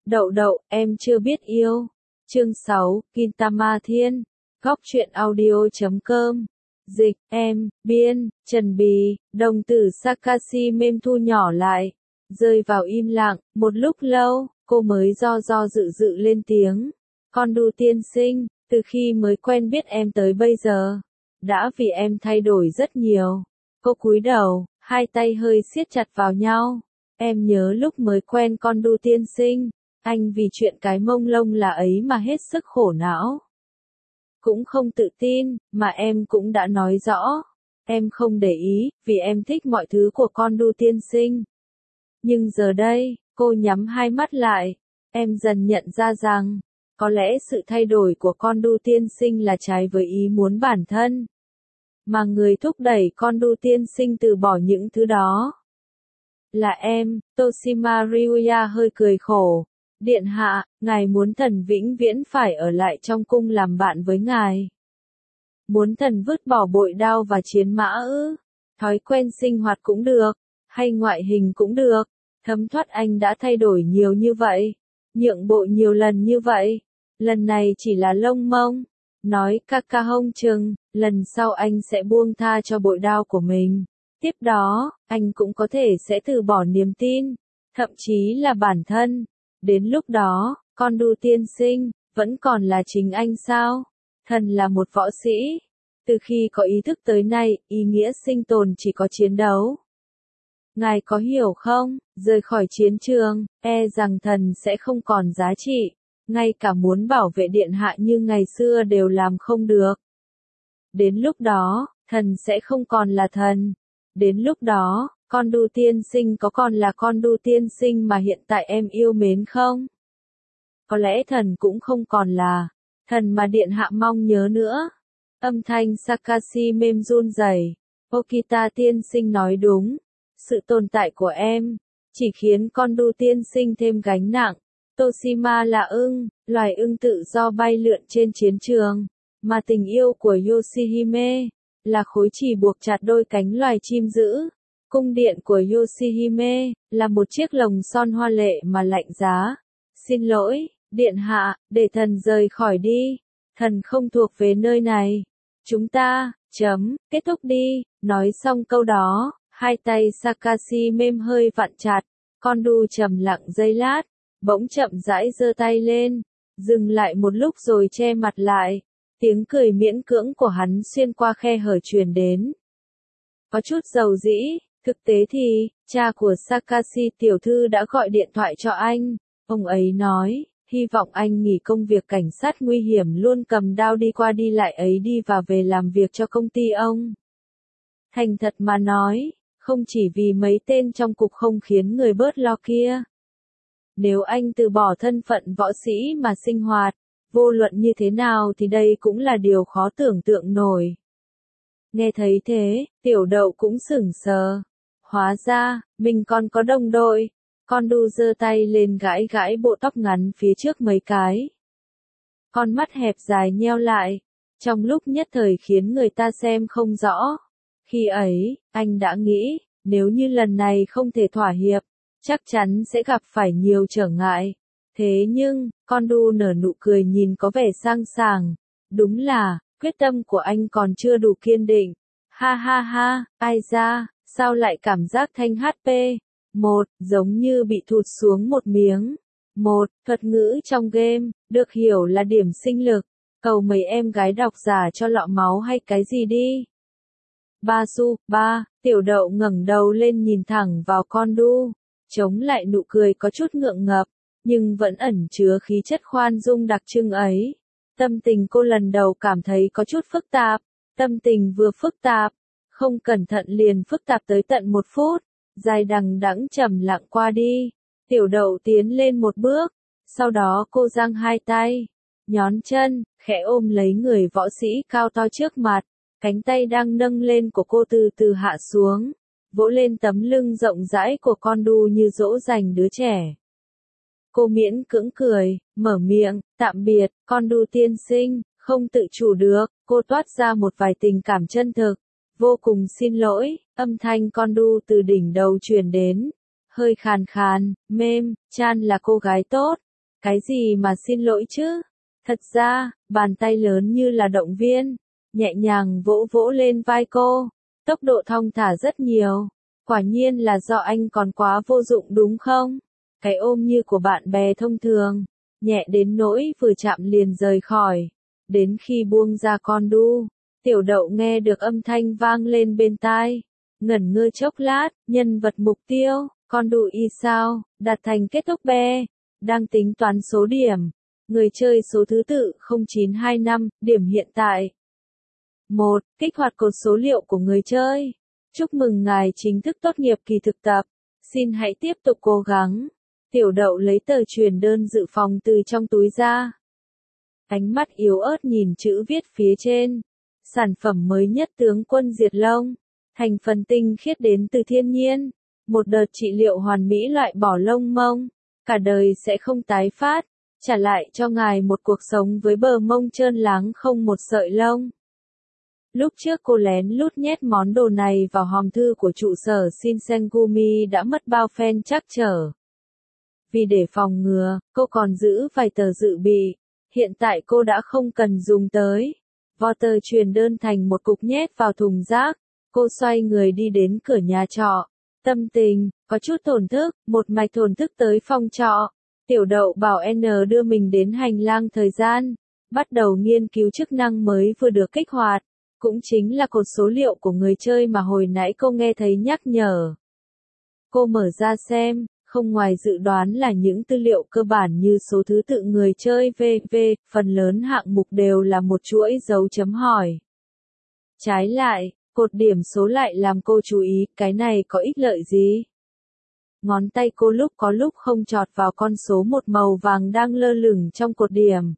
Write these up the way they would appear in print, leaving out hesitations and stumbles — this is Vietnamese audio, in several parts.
Đậu đậu, em chưa biết yêu. Chương 6, Gintama Thiên. Góc truyện audio.com. Dịch, em, biên, Trần Bì, đồng tử Sakashi mềm thu nhỏ lại. Rơi vào im lặng, một lúc lâu, cô mới do dự dự lên tiếng. Con đu tiên sinh, từ khi mới quen biết em tới bây giờ, đã vì em thay đổi rất nhiều. Cô cúi đầu, hai tay hơi siết chặt vào nhau. Em nhớ lúc mới quen con đu tiên sinh, anh vì chuyện cái mông lông là ấy mà hết sức khổ não. Cũng không tự tin, mà em cũng đã nói rõ. Em không để ý, vì em thích mọi thứ của con đu tiên sinh. Nhưng giờ đây, cô nhắm hai mắt lại. Em dần nhận ra rằng, có lẽ sự thay đổi của con đu tiên sinh là trái với ý muốn bản thân. Mà người thúc đẩy con đu tiên sinh từ bỏ những thứ đó là em. Toshima Ryuya hơi cười khổ. Điện hạ, ngài muốn thần vĩnh viễn phải ở lại trong cung làm bạn với ngài. Muốn thần vứt bỏ bội đao và chiến mã ư? Thói quen sinh hoạt cũng được, hay ngoại hình cũng được. Thấm thoát anh đã thay đổi nhiều như vậy, nhượng bộ nhiều lần như vậy. Lần này chỉ là lông mông. Nói Kakahong chừng, lần sau anh sẽ buông tha cho bội đao của mình. Tiếp đó, anh cũng có thể sẽ từ bỏ niềm tin, thậm chí là bản thân. Đến lúc đó, con đu tiên sinh, vẫn còn là chính anh sao? Thần là một võ sĩ. Từ khi có ý thức tới nay, ý nghĩa sinh tồn chỉ có chiến đấu. Ngài có hiểu không? Rời khỏi chiến trường, e rằng thần sẽ không còn giá trị. Ngay cả muốn bảo vệ điện hạ như ngày xưa đều làm không được. Đến lúc đó, thần sẽ không còn là thần. Đến lúc đó, con đu tiên sinh có còn là con đu tiên sinh mà hiện tại em yêu mến không? Có lẽ thần cũng không còn là thần mà điện hạ mong nhớ nữa. Âm thanh Sakashi mềm run rẩy. Okita tiên sinh nói đúng. Sự tồn tại của em chỉ khiến con đu tiên sinh thêm gánh nặng. Toshima là ưng, loài ưng tự do bay lượn trên chiến trường, mà tình yêu của Yoshihime là khối chì buộc chặt đôi cánh loài chim dữ. Cung điện của Yoshihime là một chiếc lồng son hoa lệ mà lạnh giá. Xin lỗi, điện hạ, để thần rời khỏi đi. Thần không thuộc về nơi này. Chúng ta, kết thúc đi. Nói xong câu đó, hai tay Sakashi mềm hơi vặn chặt. Con đu trầm lặng giây lát, bỗng chậm rãi giơ tay lên, dừng lại một lúc rồi che mặt lại. Tiếng cười miễn cưỡng của hắn xuyên qua khe hở truyền đến. Có chút dầu dĩ, thực tế thì, cha của Sakashi tiểu thư đã gọi điện thoại cho anh. Ông ấy nói, hy vọng anh nghỉ công việc cảnh sát nguy hiểm luôn cầm đao đi qua đi lại ấy đi và về làm việc cho công ty ông. Thành thật mà nói, không chỉ vì mấy tên trong cục không khiến người bớt lo kia. Nếu anh từ bỏ thân phận võ sĩ mà sinh hoạt, vô luận như thế nào thì đây cũng là điều khó tưởng tượng nổi. Nghe thấy thế, tiểu đậu cũng sửng sờ. Hóa ra, mình còn có đồng đội. Con đu giơ tay lên gãi gãi bộ tóc ngắn phía trước mấy cái. Con mắt hẹp dài nheo lại, trong lúc nhất thời khiến người ta xem không rõ. Khi ấy, anh đã nghĩ, nếu như lần này không thể thỏa hiệp, chắc chắn sẽ gặp phải nhiều trở ngại. Thế nhưng, con đu nở nụ cười nhìn có vẻ sang sảng. Đúng là, quyết tâm của anh còn chưa đủ kiên định. Ha ha ha, ai ra, sao lại cảm giác thanh HP? Giống như bị thụt xuống một miếng. Thuật ngữ trong game, được hiểu là điểm sinh lực. Cầu mấy em gái đọc giả cho lọ máu hay cái gì đi. Tiểu đậu ngẩng đầu lên nhìn thẳng vào con đu. Chống lại nụ cười có chút ngượng ngập, nhưng vẫn ẩn chứa khí chất khoan dung đặc trưng ấy. Tâm tình cô lần đầu cảm thấy có chút phức tạp. Tâm tình vừa phức tạp, không cẩn thận liền phức tạp tới tận 1 phút. Dài đằng đẵng trầm lặng qua đi. Tiểu đậu tiến lên một bước. Sau đó cô giang hai tay, nhón chân, khẽ ôm lấy người võ sĩ cao to trước mặt. Cánh tay đang nâng lên của cô từ từ hạ xuống, vỗ lên tấm lưng rộng rãi của con đu như dỗ dành đứa trẻ. Cô miễn cưỡng cười, mở miệng, tạm biệt, con đu tiên sinh, không tự chủ được, cô toát ra một vài tình cảm chân thực. Vô cùng xin lỗi, âm thanh con đu từ đỉnh đầu truyền đến. Hơi khàn khàn, mềm, Chan là cô gái tốt, Cái gì mà xin lỗi chứ? Thật ra, bàn tay lớn như là động viên, nhẹ nhàng vỗ vỗ lên vai cô, tốc độ thong thả rất nhiều. Quả nhiên là do anh còn quá vô dụng đúng không? Cái ôm như của bạn bè thông thường, nhẹ đến nỗi vừa chạm liền rời khỏi. Đến khi buông ra con đu, Tiểu Đậu nghe được âm thanh vang lên bên tai. Ngẩn ngơ chốc lát, nhân vật mục tiêu, con đu y sao, đạt thành kết thúc be. Đang tính toán số điểm. Người chơi số thứ tự 0925, điểm hiện tại. 1. Kích hoạt cột số liệu của người chơi. Chúc mừng ngài chính thức tốt nghiệp kỳ thực tập. Xin hãy tiếp tục cố gắng. Tiểu Đậu lấy tờ truyền đơn dự phòng từ trong túi ra. Ánh mắt yếu ớt nhìn chữ viết phía trên. Sản phẩm mới nhất tướng quân diệt lông. Thành phần tinh khiết đến từ thiên nhiên. Một đợt trị liệu hoàn mỹ loại bỏ lông mông. Cả đời sẽ không tái phát. Trả lại cho ngài một cuộc sống với bờ mông trơn láng không một sợi lông. Lúc trước cô lén lút nhét món đồ này vào hòm thư của trụ sở Shinsengumi đã mất bao phen trắc trở. Vì để phòng ngừa, cô còn giữ vài tờ dự bị. Hiện tại cô đã không cần dùng tới. Vò tờ truyền đơn thành một cục nhét vào thùng rác. Cô xoay người đi đến cửa nhà trọ. Tâm tình, có chút thổn thức, một mạch thổn thức tới phòng trọ. Tiểu Đậu bảo N đưa mình đến hành lang thời gian. Bắt đầu nghiên cứu chức năng mới vừa được kích hoạt. Cũng chính là cột số liệu của người chơi mà hồi nãy cô nghe thấy nhắc nhở. Cô mở ra xem, không ngoài dự đoán là những tư liệu cơ bản như số thứ tự người chơi v.v. Phần lớn hạng mục đều là một chuỗi dấu chấm hỏi. Trái lại, cột điểm số lại làm cô chú ý, cái này có ích lợi gì? Ngón tay cô lúc có lúc không chọt vào con số một màu vàng đang lơ lửng trong cột điểm.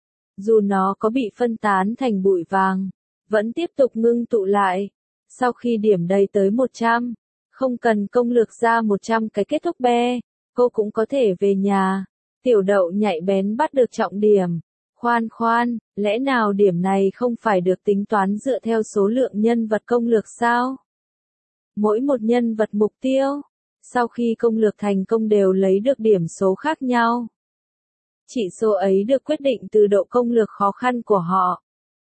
Dù nó có bị phân tán thành bụi vàng, vẫn tiếp tục ngưng tụ lại. Sau khi điểm đầy tới 100, không cần công lược ra 100 cái kết thúc be, cô cũng có thể về nhà. Tiểu Đậu nhạy bén bắt được trọng điểm. Khoan, lẽ nào điểm này không phải được tính toán dựa theo số lượng nhân vật công lược sao? Mỗi một nhân vật mục tiêu, sau khi công lược thành công đều lấy được điểm số khác nhau. Chỉ số ấy được quyết định từ độ công lược khó khăn của họ.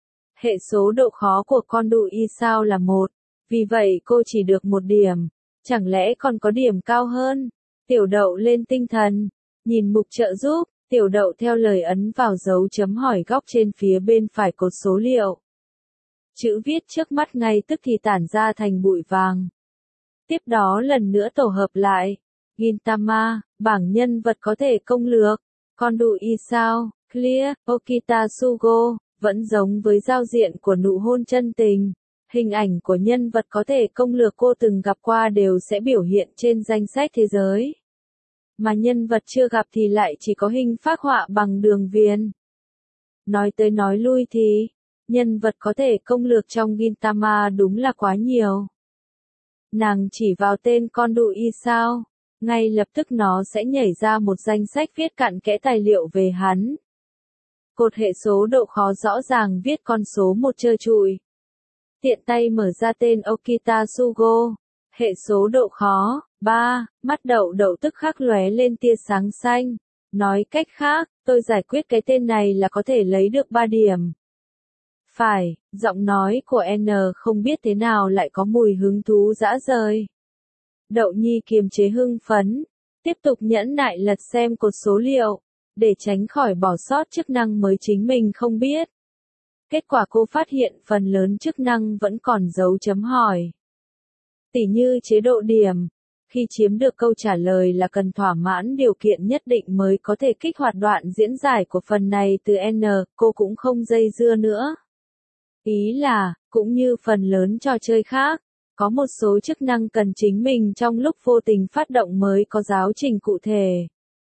Hệ số độ khó của con đu y sao là 1, vì vậy cô chỉ được 1 điểm. Chẳng lẽ còn có điểm cao hơn? Tiểu Đậu lên tinh thần, nhìn mục trợ giúp, Tiểu Đậu theo lời ấn vào dấu chấm hỏi góc trên phía bên phải cột số liệu. Chữ viết trước mắt ngay tức thì tản ra thành bụi vàng. Tiếp đó lần nữa tổ hợp lại. Gintama, bảng nhân vật có thể công lược. Con đu y sao, Clear, Okita Sugo, vẫn giống với giao diện của nụ hôn chân tình. Hình ảnh của nhân vật có thể công lược cô từng gặp qua đều sẽ biểu hiện trên danh sách thế giới. Mà nhân vật chưa gặp thì lại chỉ có hình phác họa bằng đường viền. Nói tới nói lui thì, nhân vật có thể công lược trong Gintama đúng là quá nhiều. Nàng chỉ vào tên con đu y sao, ngay lập tức nó sẽ nhảy ra một danh sách viết cặn kẽ tài liệu về hắn. Cột hệ số độ khó rõ ràng viết con số 1 trơ trụi. Tiện tay mở ra tên Okita Sugo. Hệ số độ khó, 3, mắt Đậu Đậu tức khắc lóe lên tia sáng xanh. Nói cách khác, tôi giải quyết cái tên này là có thể lấy được 3 điểm. Phải, giọng nói của N không biết thế nào lại có mùi hứng thú dã rời. Đậu Nhi kiềm chế hưng phấn, tiếp tục nhẫn nại lật xem cột số liệu, để tránh khỏi bỏ sót chức năng mới chính mình không biết. Kết quả cô phát hiện phần lớn chức năng vẫn còn dấu chấm hỏi. Tỉ như chế độ điểm, khi chiếm được câu trả lời là cần thỏa mãn điều kiện nhất định mới có thể kích hoạt đoạn diễn giải của phần này từ N, cô cũng không dây dưa nữa. Ý là, cũng như phần lớn trò chơi khác, có một số chức năng cần chính mình trong lúc vô tình phát động mới có giáo trình cụ thể.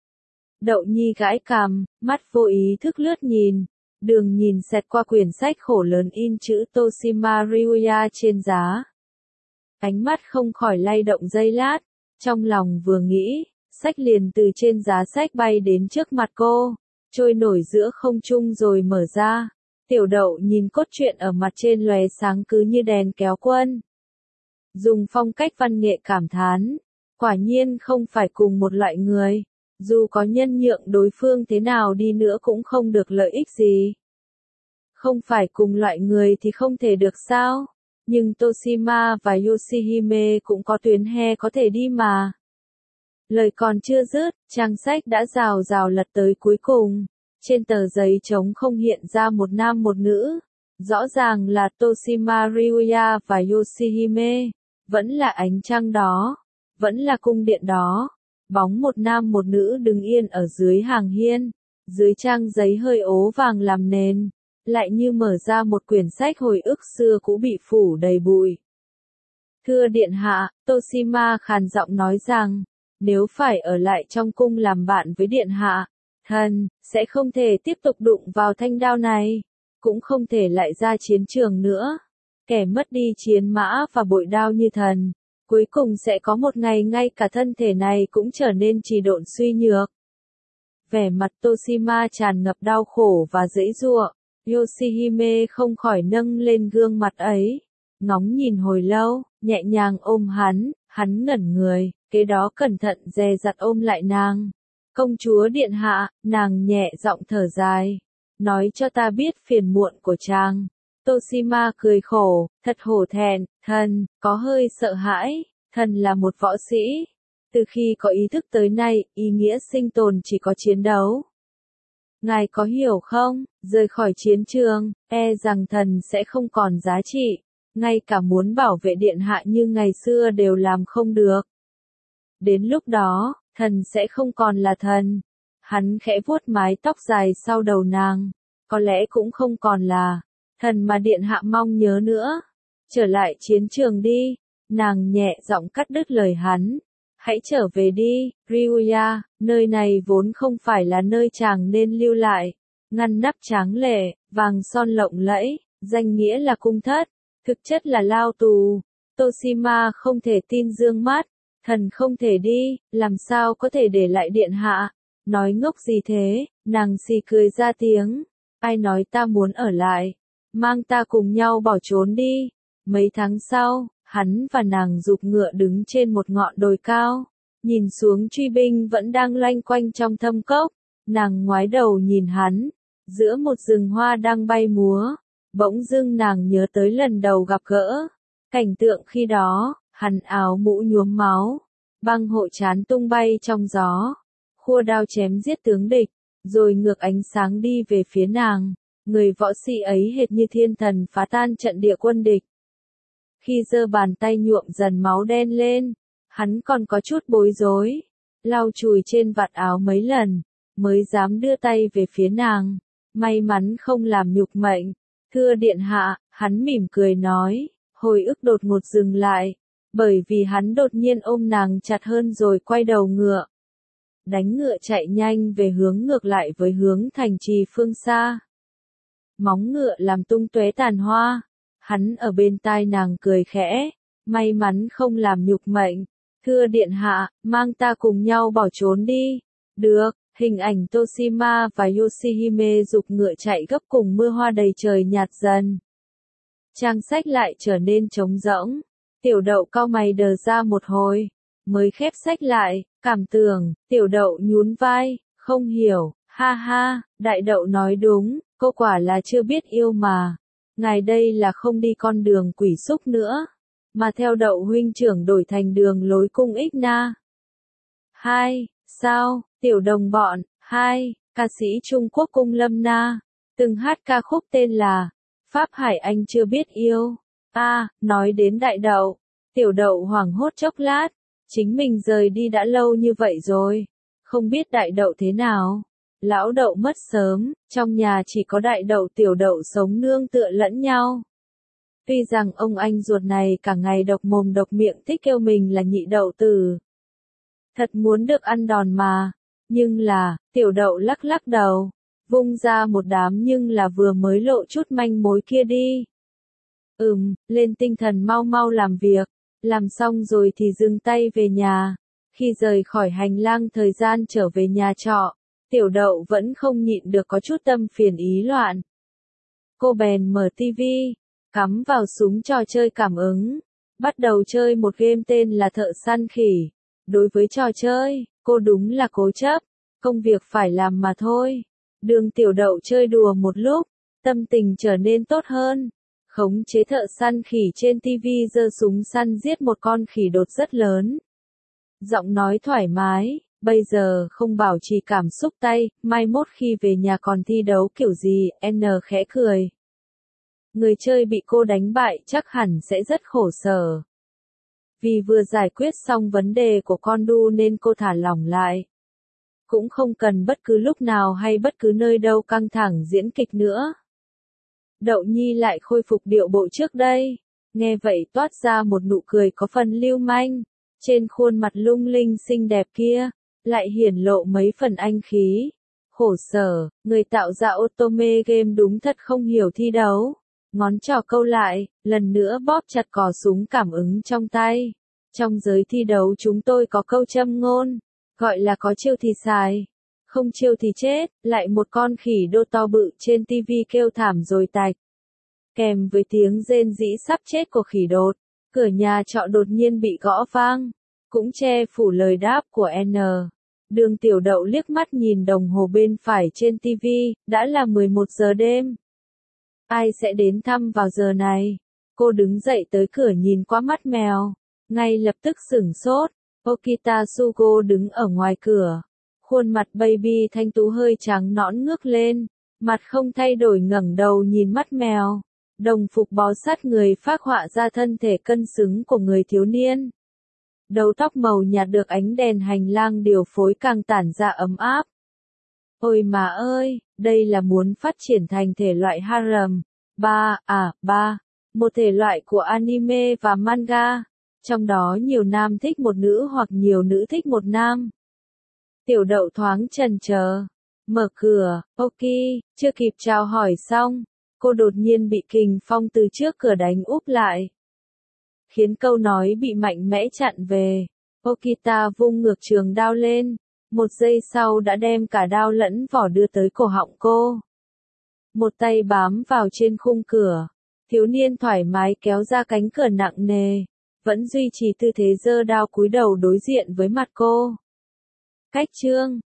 Đậu Nhi gãi cằm, mắt vô ý thức lướt nhìn. Đường nhìn xẹt qua quyển sách khổ lớn in chữ Toshima Ryuya trên giá. Ánh mắt không khỏi lay động giây lát, trong lòng vừa nghĩ, sách liền từ trên giá sách bay đến trước mặt cô, trôi nổi giữa không trung rồi mở ra. Tiểu Đậu nhìn cốt truyện ở mặt trên lóe sáng cứ như đèn kéo quân. Dùng phong cách văn nghệ cảm thán, quả nhiên không phải cùng một loại người. Dù có nhân nhượng đối phương thế nào đi nữa cũng không được lợi ích gì. Không phải cùng loại người thì không thể được sao? Nhưng Toshima và Yoshihime cũng có tuyến he có thể đi mà. Lời còn chưa dứt, trang sách đã rào rào lật tới cuối cùng. Trên tờ giấy trống không hiện ra một nam một nữ. Rõ ràng là Toshima Ryuya và Yoshihime. Vẫn là ánh trăng đó. Vẫn là cung điện đó. Bóng một nam một nữ đứng yên ở dưới hàng hiên. Dưới trang giấy hơi ố vàng làm nền. Lại như mở ra một quyển sách hồi ức xưa cũ bị phủ đầy bụi. Thưa điện hạ, Toshima khàn giọng nói rằng, nếu phải ở lại trong cung làm bạn với điện hạ, thần sẽ không thể tiếp tục đụng vào thanh đao này, cũng không thể lại ra chiến trường nữa. Kẻ mất đi chiến mã và bội đao như thần, cuối cùng sẽ có một ngày ngay cả thân thể này cũng trở nên trì độn suy nhược. Vẻ mặt Toshima tràn ngập đau khổ và giãy giụa. Yoshihime không khỏi nâng lên gương mặt ấy, ngóng nhìn hồi lâu, nhẹ nhàng ôm hắn ngẩn người, kế đó cẩn thận dè dặt ôm lại nàng. Công chúa điện hạ, nàng nhẹ giọng thở dài, nói cho ta biết phiền muộn của chàng. Toshima cười khổ, thật hổ thẹn, thần, có hơi sợ hãi, thần là một võ sĩ. Từ khi có ý thức tới nay, ý nghĩa sinh tồn chỉ có chiến đấu. Ngài có hiểu không, rời khỏi chiến trường, e rằng thần sẽ không còn giá trị, ngay cả muốn bảo vệ điện hạ như ngày xưa đều làm không được. Đến lúc đó, thần sẽ không còn là thần. Hắn khẽ vuốt mái tóc dài sau đầu nàng, có lẽ cũng không còn là thần mà điện hạ mong nhớ nữa. Trở lại chiến trường đi, nàng nhẹ giọng cắt đứt lời hắn. Hãy trở về đi, Ryuya, nơi này vốn không phải là nơi chàng nên lưu lại. Ngăn nắp tráng lệ, vàng son lộng lẫy, danh nghĩa là cung thất, thực chất là lao tù. Toshima không thể tin dương mắt, thần không thể đi, làm sao có thể để lại điện hạ. Nói ngốc gì thế, nàng xì cười ra tiếng. Ai nói ta muốn ở lại, mang ta cùng nhau bỏ trốn đi. Mấy tháng sau, hắn và nàng giục ngựa đứng trên một ngọn đồi cao, nhìn xuống truy binh vẫn đang loanh quanh trong thâm cốc. Nàng ngoái đầu nhìn hắn, giữa một rừng hoa đang bay múa, bỗng dưng nàng nhớ tới lần đầu gặp gỡ. Cảnh tượng khi đó, hắn áo mũ nhuốm máu, băng hộ trán tung bay trong gió, khua đao chém giết tướng địch, rồi ngược ánh sáng đi về phía nàng. Người võ sĩ ấy hệt như thiên thần phá tan trận địa quân địch. Khi giơ bàn tay nhuộm dần máu đen lên, hắn còn có chút bối rối, lau chùi trên vạt áo mấy lần, mới dám đưa tay về phía nàng. May mắn không làm nhục mệnh. Thưa điện hạ, hắn mỉm cười nói, hồi ức đột ngột dừng lại, bởi vì hắn đột nhiên ôm nàng chặt hơn rồi quay đầu ngựa. Đánh ngựa chạy nhanh về hướng ngược lại với hướng thành trì phương xa. Móng ngựa làm tung tóe tàn hoa. Hắn ở bên tai nàng cười khẽ, may mắn không làm nhục mệnh. Thưa điện hạ, mang ta cùng nhau bỏ trốn đi. Được, hình ảnh Toshima và Yoshihime giục ngựa chạy gấp cùng mưa hoa đầy trời nhạt dần. Trang sách lại trở nên trống rỗng. Tiểu đậu cau mày đờ ra một hồi, mới khép sách lại, cảm tưởng. Tiểu đậu nhún vai, không hiểu, ha ha, đại đậu nói đúng, cô quả là chưa biết yêu mà. Ngài đây là không đi con đường quỷ xúc nữa, mà theo đậu huynh trưởng đổi thành đường lối cung ích na. Hai, sao, tiểu đồng bọn, hai, ca sĩ Trung Quốc Cung Lâm Na, từng hát ca khúc tên là Pháp Hải Anh chưa biết yêu. Nói đến đại đậu, tiểu đậu hoảng hốt chốc lát, chính mình rời đi đã lâu như vậy rồi, không biết đại đậu thế nào. Lão đậu mất sớm, trong nhà chỉ có đại đậu tiểu đậu sống nương tựa lẫn nhau. Tuy rằng ông anh ruột này cả ngày độc mồm độc miệng thích kêu mình là nhị đậu tử. Thật muốn được ăn đòn mà, nhưng là, tiểu đậu lắc lắc đầu, vung ra một đám nhưng là vừa mới lộ chút manh mối kia đi. Lên tinh thần mau mau làm việc, làm xong rồi thì dừng tay về nhà. Khi rời khỏi hành lang thời gian trở về nhà trọ, tiểu đậu vẫn không nhịn được có chút tâm phiền ý loạn. Cô bèn mở tivi, cắm vào súng trò chơi cảm ứng, bắt đầu chơi một game tên là Thợ Săn Khỉ. Đối với trò chơi, cô đúng là cố chấp, công việc phải làm mà thôi. Đường Tiểu Đậu chơi đùa một lúc, tâm tình trở nên tốt hơn. Khống chế thợ săn khỉ trên TV giơ súng săn giết một con khỉ đột rất lớn. Giọng nói thoải mái, bây giờ không bảo trì cảm xúc tay, mai mốt khi về nhà còn thi đấu kiểu gì, N khẽ cười. Người chơi bị cô đánh bại chắc hẳn sẽ rất khổ sở. Vì vừa giải quyết xong vấn đề của con đu nên cô thả lỏng lại. Cũng không cần bất cứ lúc nào hay bất cứ nơi đâu căng thẳng diễn kịch nữa. Đậu Nhi lại khôi phục điệu bộ trước đây. Nghe vậy toát ra một nụ cười có phần lưu manh. Trên khuôn mặt lung linh xinh đẹp kia, lại hiển lộ mấy phần anh khí. Khổ sở, người tạo ra Otome game đúng thật không hiểu thi đấu. Ngón trỏ câu lại, lần nữa bóp chặt cò súng cảm ứng trong tay. Trong giới thi đấu chúng tôi có câu châm ngôn, gọi là có chiêu thì xài, không chiêu thì chết, lại một con khỉ đô to bự trên TV kêu thảm rồi tạch. Kèm với tiếng rên rỉ sắp chết của khỉ đột, cửa nhà trọ đột nhiên bị gõ vang, cũng che phủ lời đáp của N. Đường Tiểu Đậu liếc mắt nhìn đồng hồ bên phải trên TV, đã là 11 giờ đêm. Ai sẽ đến thăm vào giờ này? Cô đứng dậy tới cửa nhìn qua mắt mèo, ngay lập tức sửng sốt. Okita Sugo đứng ở ngoài cửa, khuôn mặt baby thanh tú hơi trắng nõn ngước lên, mặt không thay đổi ngẩng đầu nhìn mắt mèo. Đồng phục bó sát người phác họa ra thân thể cân xứng của người thiếu niên. Đầu tóc màu nhạt được ánh đèn hành lang điều phối càng tản ra ấm áp. Ôi mà ơi, đây là muốn phát triển thành thể loại harem. Một thể loại của anime và manga. Trong đó nhiều nam thích một nữ hoặc nhiều nữ thích một nam. Tiểu Đậu thoáng chần chờ. Mở cửa, ok, chưa kịp chào hỏi xong. Cô đột nhiên bị kình phong từ trước cửa đánh úp lại. Khiến câu nói bị mạnh mẽ chặn về. Okita vung ngược trường đao lên. Một giây sau đã đem cả đao lẫn vỏ đưa tới cổ họng cô. Một tay bám vào trên khung cửa. Thiếu niên thoải mái kéo ra cánh cửa nặng nề. Vẫn duy trì tư thế giơ đao cúi đầu đối diện với mặt cô. Cách chương